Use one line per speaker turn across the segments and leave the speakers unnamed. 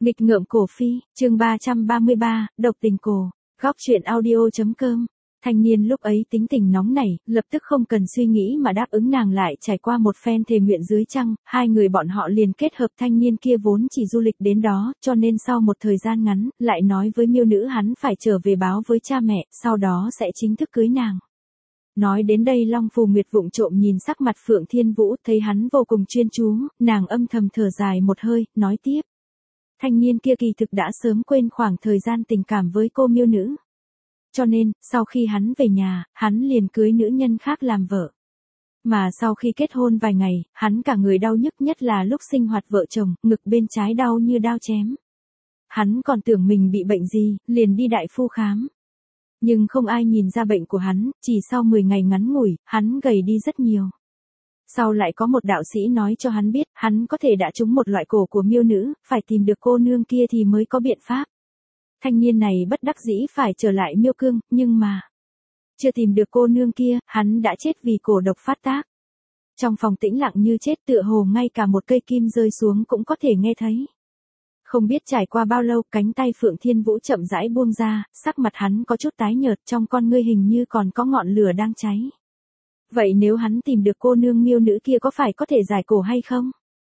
Nghịch ngợm cổ phi, chương 333, độc tình cổ, góc truyện audio.com. Thanh niên lúc ấy tính tình nóng nảy, lập tức không cần suy nghĩ mà đáp ứng nàng lại trải qua một phen thề nguyện dưới trăng, hai người bọn họ liền kết hợp. Thanh niên kia vốn chỉ du lịch đến đó, cho nên sau một thời gian ngắn, lại nói với miêu nữ hắn phải trở về báo với cha mẹ, sau đó sẽ chính thức cưới nàng. Nói đến đây Long Phù Nguyệt vụng trộm nhìn sắc mặt Phượng Thiên Vũ, thấy hắn vô cùng chuyên chú, nàng âm thầm thở dài một hơi, nói tiếp. Thanh niên kia kỳ thực đã sớm quên khoảng thời gian tình cảm với cô miêu nữ. Cho nên, sau khi hắn về nhà, hắn liền cưới nữ nhân khác làm vợ. Mà sau khi kết hôn vài ngày, hắn cả người đau nhức, nhất là lúc sinh hoạt vợ chồng, ngực bên trái đau như đao chém. Hắn còn tưởng mình bị bệnh gì, liền đi đại phu khám. Nhưng không ai nhìn ra bệnh của hắn, chỉ sau 10 ngày ngắn ngủi, hắn gầy đi rất nhiều. Sau lại có một đạo sĩ nói cho hắn biết, hắn có thể đã trúng một loại cổ của miêu nữ, phải tìm được cô nương kia thì mới có biện pháp. Thanh niên này bất đắc dĩ phải trở lại miêu cương, nhưng mà chưa tìm được cô nương kia, hắn đã chết vì cổ độc phát tác. Trong phòng tĩnh lặng như chết, tựa hồ ngay cả một cây kim rơi xuống cũng có thể nghe thấy. Không biết trải qua bao lâu, cánh tay Phượng Thiên Vũ chậm rãi buông ra, sắc mặt hắn có chút tái nhợt, trong con ngươi hình như còn có ngọn lửa đang cháy. Vậy nếu hắn tìm được cô nương miêu nữ kia có phải có thể giải cổ hay không?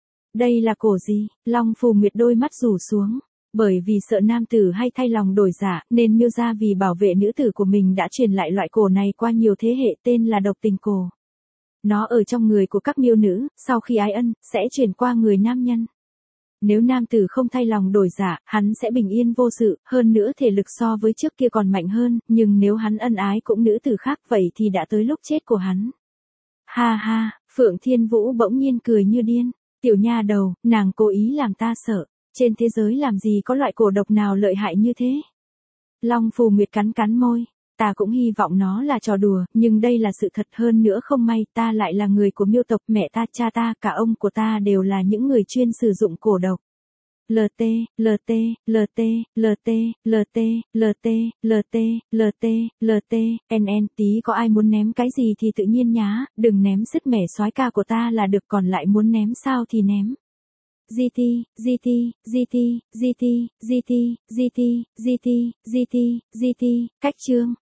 Đây là cổ gì? Long Phù Nguyệt đôi mắt rủ xuống. Bởi vì sợ nam tử hay thay lòng đổi dạ, nên miêu gia vì bảo vệ nữ tử của mình đã truyền lại loại cổ này qua nhiều thế hệ, tên là độc tình cổ. Nó ở trong người của các miêu nữ, sau khi ái ân, sẽ truyền qua người nam nhân. Nếu nam tử không thay lòng đổi dạ, hắn sẽ bình yên vô sự, hơn nữa thể lực so với trước kia còn mạnh hơn, nhưng nếu hắn ân ái cũng nữ tử khác vậy thì đã tới lúc chết của hắn. Ha ha, Phượng Thiên Vũ bỗng nhiên cười như điên, tiểu nha đầu, nàng cố ý làm ta sợ, trên thế giới làm gì có loại cổ độc nào lợi hại như thế. Long Phù Nguyệt cắn cắn môi, ta cũng hy vọng nó là trò đùa, nhưng đây là sự thật, hơn nữa không may ta lại là người của miêu tộc, mẹ ta, cha ta, cả ông của ta đều là những người chuyên sử dụng cổ độc. LT, LT, LT, LT, LT, LT, LT, LT, LT, NN, tí có ai muốn ném cái gì thì tự nhiên nhá, đừng ném sứt mẻ soái ca của ta là được, còn lại muốn ném sao thì ném. GT, GT, GT, GT, GT, GT, GT, GT, GT, cách chương.